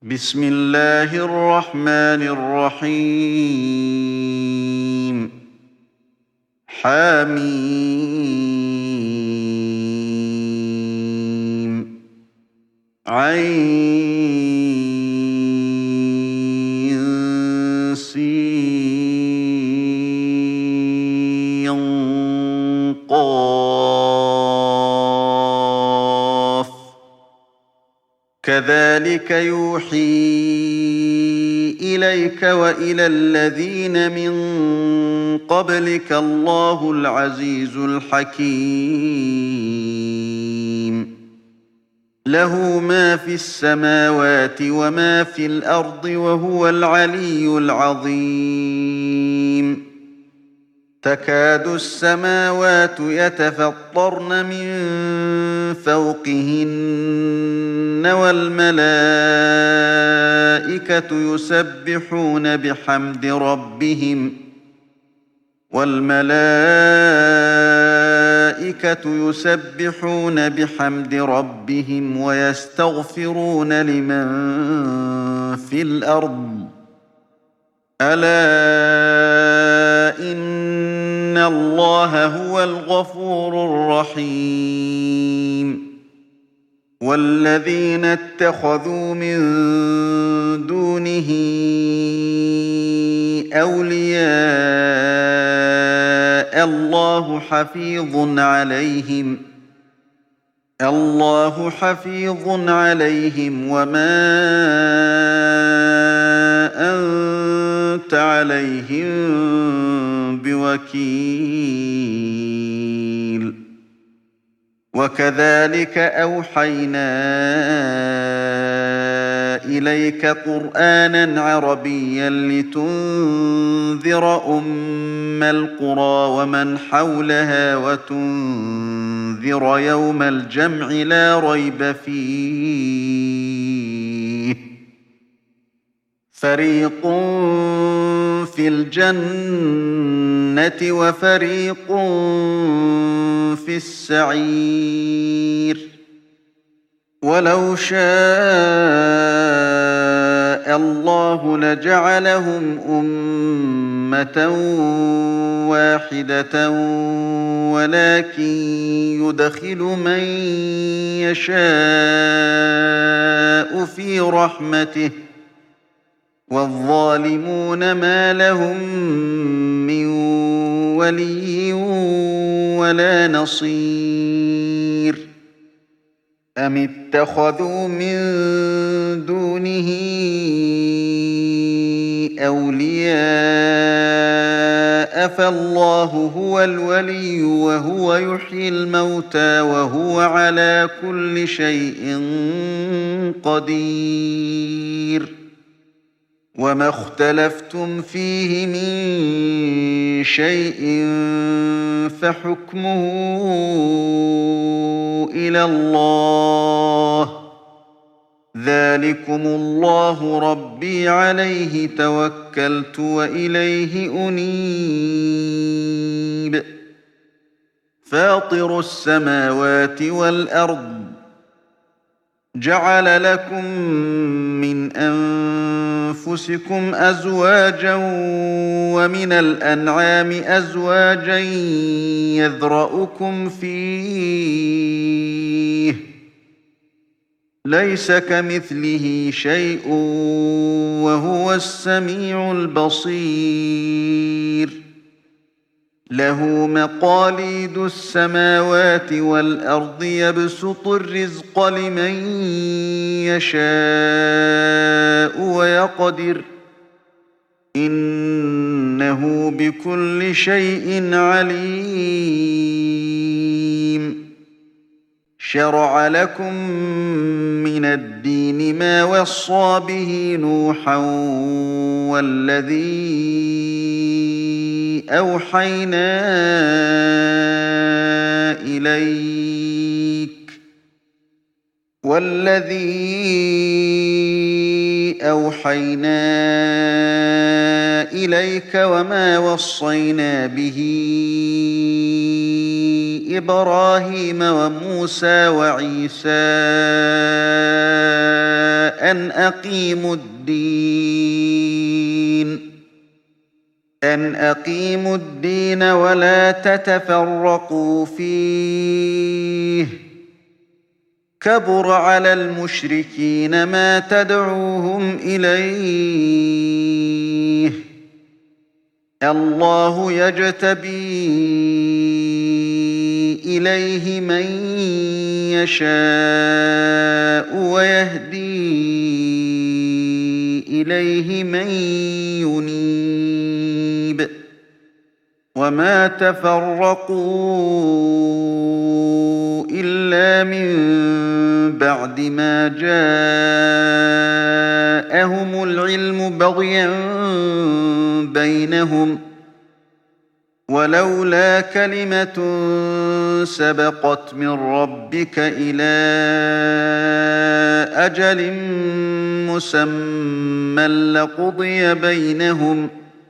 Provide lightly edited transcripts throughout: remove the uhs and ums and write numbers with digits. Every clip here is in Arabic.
بسم الله الرحمن الرحيم. حميم عين سين قاف كذلك يوحي إليك وإلى الذين من قبلك الله العزيز الحكيم. له ما في السماوات وما في الأرض وهو العلي العظيم. تكاد السماوات يتفطرن من فوقهن والملائكة يسبحون بحمد ربهم ويستغفرون لمن في الأرض ألا إن الله هو الغفور الرحيم. والذين اتخذوا من دونه أولياء الله حفيظ عليهم وما أنت عليهم بوكيل. وكذلك أوحينا إليك قرآنا عربيا لتنذر أم القرى ومن حولها وتنذر يوم الجمع لا ريب فيه. فريق في الجنة وفريق في السعير. ولو شاء الله لجعلهم أمة واحدة ولكن يدخل من يشاء في رحمته والظالمون ما لهم من ولي ولا نصير. أم اتخذوا من دونه أولياء فالله هو الولي وهو يحيي الموتى وهو على كل شيء قدير. وما اختلفتم فيه من شيء فحكمه إلى الله. ذلكم الله ربي عليه توكلت وإليه أنيب. فاطر السماوات والأرض جعل لكم من أنفسكم أزواجا ومن الأنعام أزواجا يذرأكم فيه ليس كمثله شيء وهو السميع البصير. له مقاليد السماوات والأرض يبسط الرزق لمن يشاء ويقدر إنه بكل شيء عليم. شرع لكم من الدين ما وصى به نوحا والذي أوحينا إليك وما وصينا به إبراهيم وموسى وعيسى أن أقيموا الدين ولا تتفرقوا فيه كبر على المشركين ما تدعوهم إليه الله يجتبي إليه من يشاء ويهدي إليه من ينيب وما تفرقوا إلا من بعد ما جاءهم العلم بغيا بينهم ولولا كلمة سبقت من ربك إلى أجل مسمى لقضي بينهم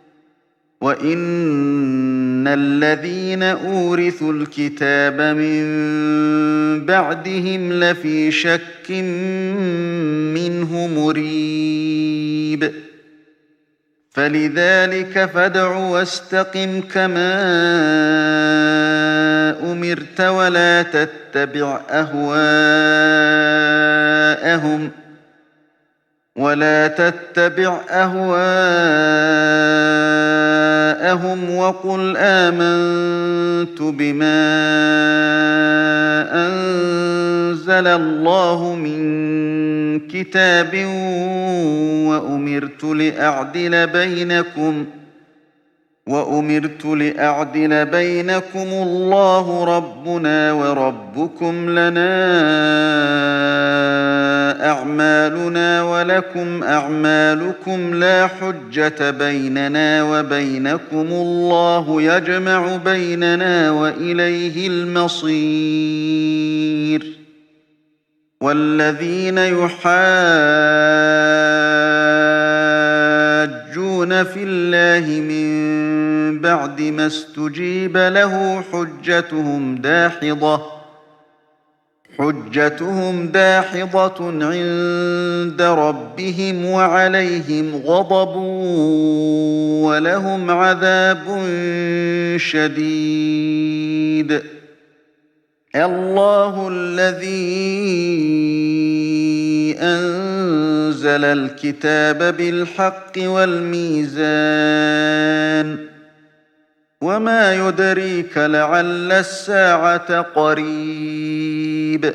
وإن الذين أورثوا الكتاب من بعدهم لفي شك منه مريب فلذلك فادع واستقم كما أمرت ولا تتبع أهواءهم وقل آمنت بما أنزل الله من كتاب وأمرت لأعدل بينكم الله ربنا وربكم لنا أعمالنا ولكم أعمالكم لا حجة بيننا وبينكم الله يجمع بيننا وإليه المصير والذين يحاجون في الله من بعد ما استجيب له حجتهم داحضة عند ربهم وعليهم غضب ولهم عذاب شديد الله الذي أنزل الكتاب بالحق والميزان وما يدريك لعل الساعة قريب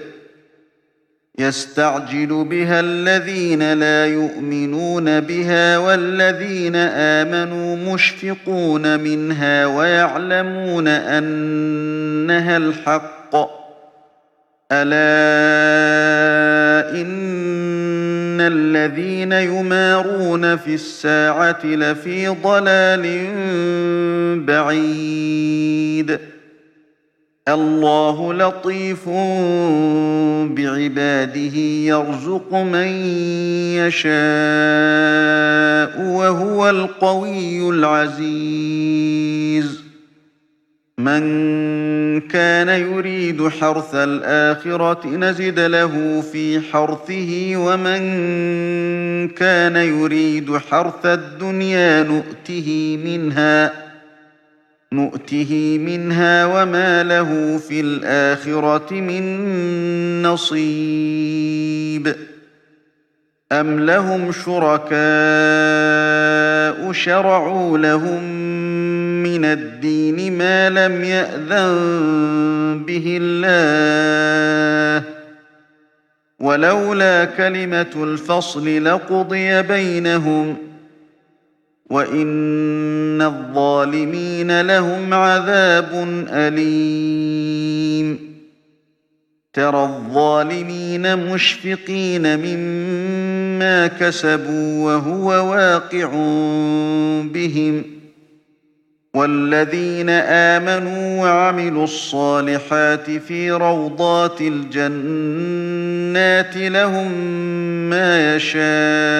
يستعجل بها الذين لا يؤمنون بها والذين آمنوا مشفقون منها ويعلمون أنها الحق ألا إن الذين يمارون في الساعة لفي ضلال بعيد الله لطيف بعباده يرزق من يشاء وهو القوي العزيز من كان يريد حرث الآخرة نزد له في حرثه ومن كان يريد حرث الدنيا نؤته منها وما له في الآخرة من نصيب أم لهم شركاء شرعوا لهم من الدين ما لم يأذن به الله ولولا كلمة الفصل لقضي بينهم وإن الظالمين لهم عذاب أليم ترى الظالمين مشفقين مما كسبوا وهو واقع بهم والذين آمنوا وعملوا الصالحات في روضات الجنات لهم ما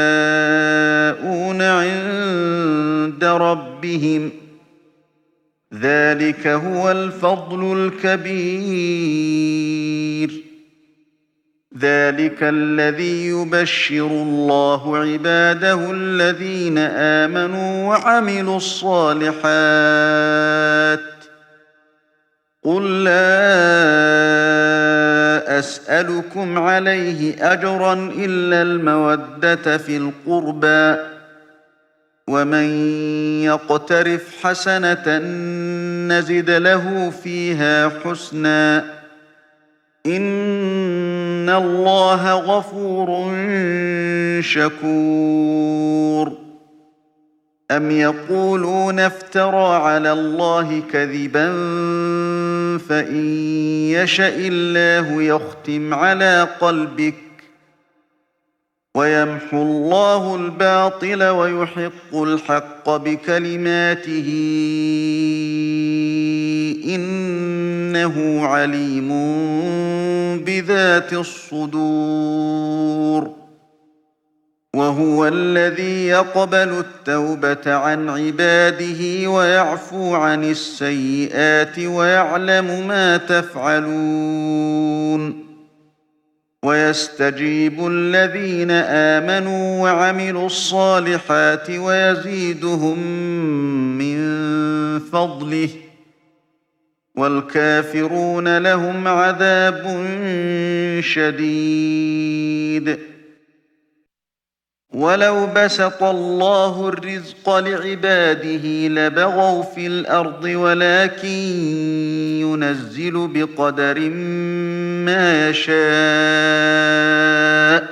يشاءون عند ربهم ذلك هو الفضل الكبير. ذلك الذي يبشر الله عباده الذين آمنوا وعملوا الصالحات. قل لا أسألكم عليه أجرا إلا المودة في القربى، ومن يقترف حسنة نزد له فيها حسنا، إن الله غفور شكور. أم يقولون افترى على الله كذبا، فإن يشأ الله يختم على قلبك ويمحو الله الباطل ويحق الحق بكلماته، إنه عليم بذات الصدور. وهو الذي يقبل التوبة عن عباده ويعفو عن السيئات ويعلم ما تفعلون. ويستجيب الذين آمنوا وعملوا الصالحات ويزيدهم من فضله، والكافرون لهم عذاب شديد. ولو بسط الله الرزق لعباده لبغوا في الأرض، ولكن ينزل بقدر ما يشاء،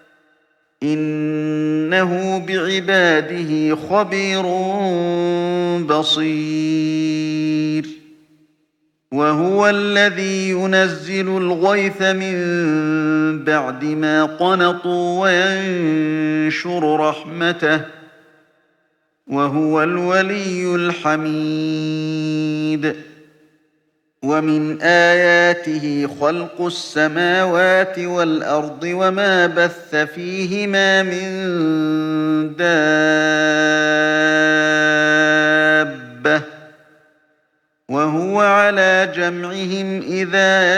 إنه بعباده خبير بصير. وهو الذي ينزل الغيث من بعد ما قنطوا وينشر رحمته، وهو الولي الحميد. ومن آياته خلق السماوات والأرض وما بث فيهما من دابة، وهو على جمعهم إذا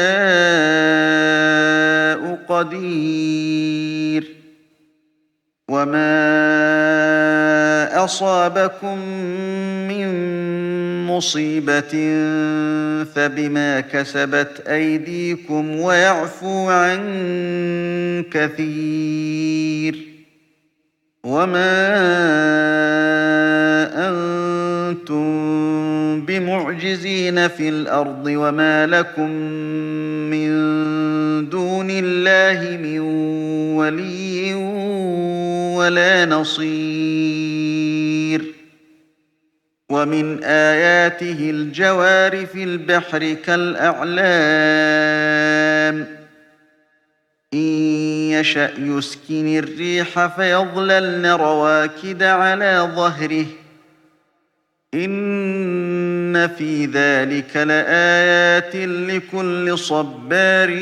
يشاء قدير. وما أصابكم من مصيبة فبما كسبت أيديكم ويعفو عن كثير. وما أنتم بمعجزين في الأرض، وما لكم من دون الله من ولي ولا نصير. ومن آياته الجوار في البحر كالأعلام، إن يشأ يسكن الريح فيظللن رواكد على ظهره، إن في ذلك لآيات لكل صبار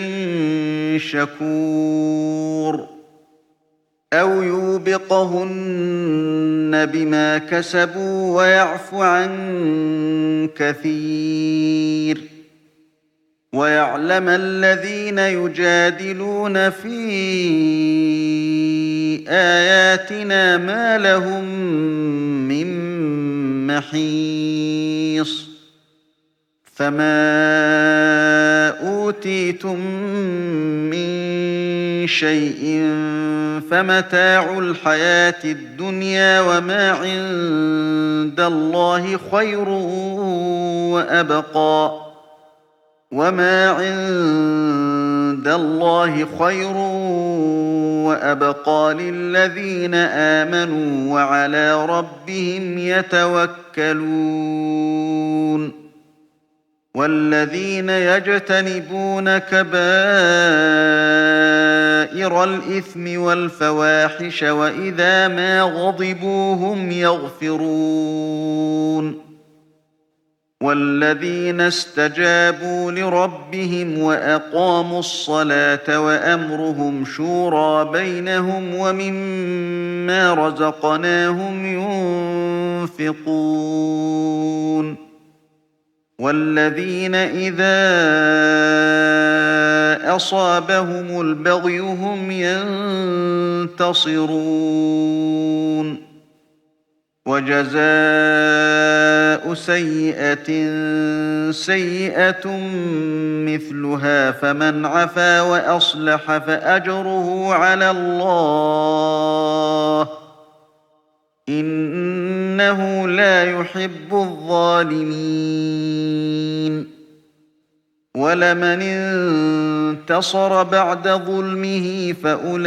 شكور. أو يوبقهن بما كسبوا ويعفو عن كثير. ويعلم الذين يجادلون في آياتنا ما لهم من محيص. فما أوتيتم من شيء فمتاع الحياة الدنيا، وما عند الله خير وأبقى، وما عند الله خير وأبقى للذين آمنوا وعلى ربهم يتوكلون. والذين يجتنبون كبائر الإثم والفواحش وإذا ما غضبوا هم يغفرون. والذين استجابوا لربهم وأقاموا الصلاة وأمرهم شورى بينهم ومما رزقناهم ينفقون. والذين إذا أصابهم البغي هم ينتصرون وجزاء سيئة سيئة مثلها فمن عفا وأصلح فأجره على الله إنه لا يحب الظالمين ولمن انتصر بعد ظلمه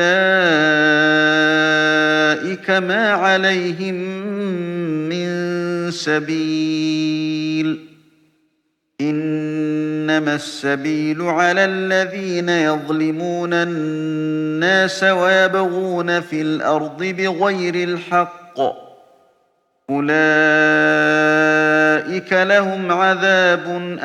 فأولئك ما عليهم من سبيل إنما السبيل على الذين يظلمون الناس ويبغون في الأرض بغير الحق أولئك لهم عذاب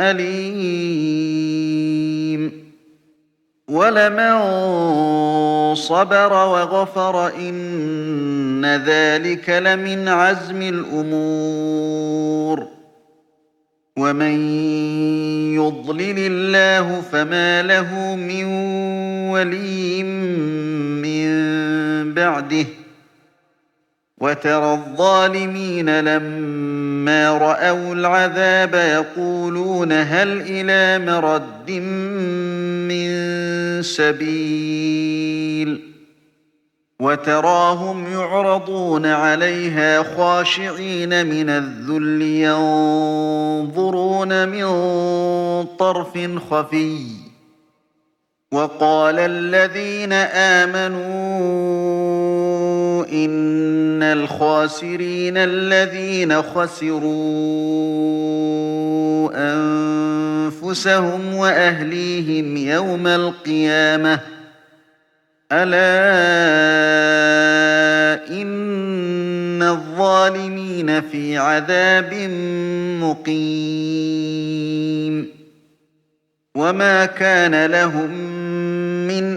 أليم ولمن صبر وغفر إن ذلك لمن عزم الأمور ومن يضلل الله فما له من ولي من بعده وترى الظالمين لما رأوا العذاب يقولون هل إلى مرد من سبيل وتراهم يعرضون عليها خاشعين من الذل ينظرون من طرف خفي وقال الذين آمنوا إن الخاسرين الذين خسروا أنفسهم وأهليهم يوم القيامة ألا إن الظالمين في عذاب مقيم وما كان لهم من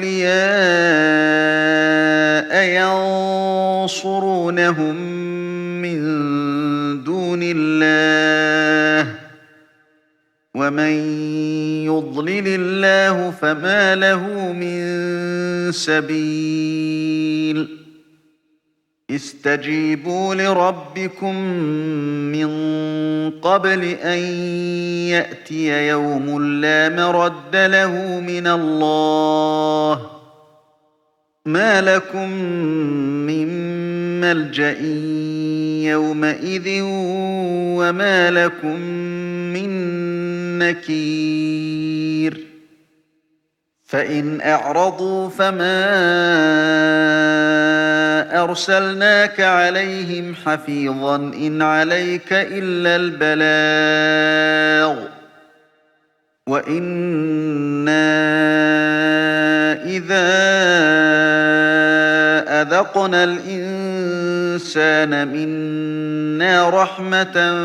أولياء ينصرونهم من دون الله ومن يضلل الله فما له من سبيل استجيبوا لربكم من قبل أن يأتي يوم لا مرد له من الله ما لكم من ملجأ يومئذ وما لكم من نكير فإن أعرضوا فما أرسلناك عليهم حفيظا إن عليك إلا البلاغ وإنا إذا أذقنا الإنسان منا رحمة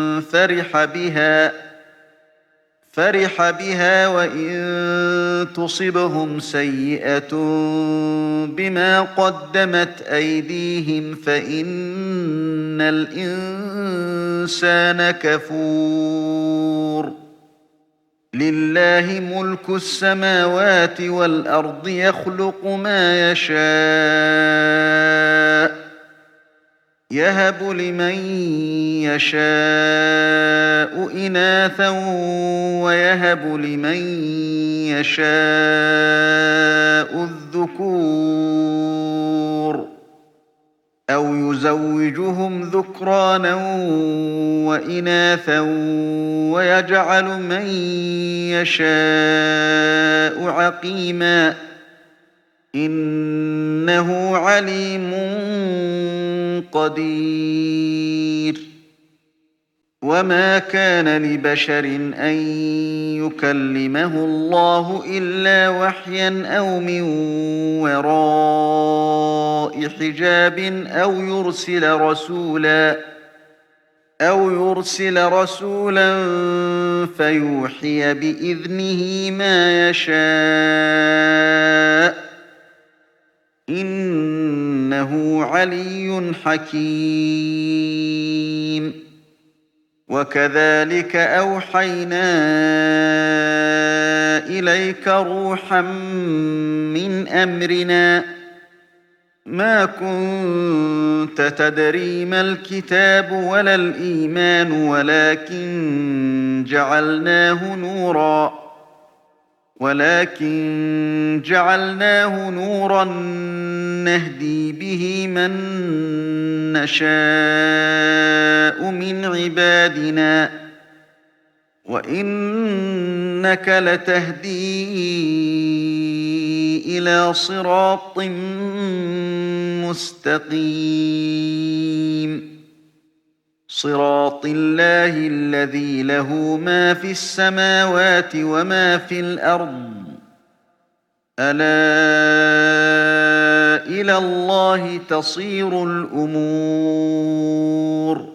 فرح بها وإن تصبهم سيئة بما قدمت أيديهم فإن الإنسان كفور لله ملك السماوات والأرض يخلق ما يشاء يهب لمن يشاء إناثا ويهب لمن يشاء الذكور أو يزوجهم ذكرانا وإناثا ويجعل من يشاء عقيما إنه عليم قدير وما كان لبشر أن يكلمه الله إلا وحيا أو من وراء حجاب أو يرسل رسولا فيوحي بإذنه ما يشاء إنه علي حكيم وكذلك أوحينا إليك روحا من أمرنا ما كنت تدري ما الكتاب ولا الإيمان ولكن جعلناه نورا نهدي به من نشاء من عبادنا وإنك لتهدي إلى صراط مستقيم صراط الله الذي له ما في السماوات وما في الأرض ألا إلى الله تصير الأمور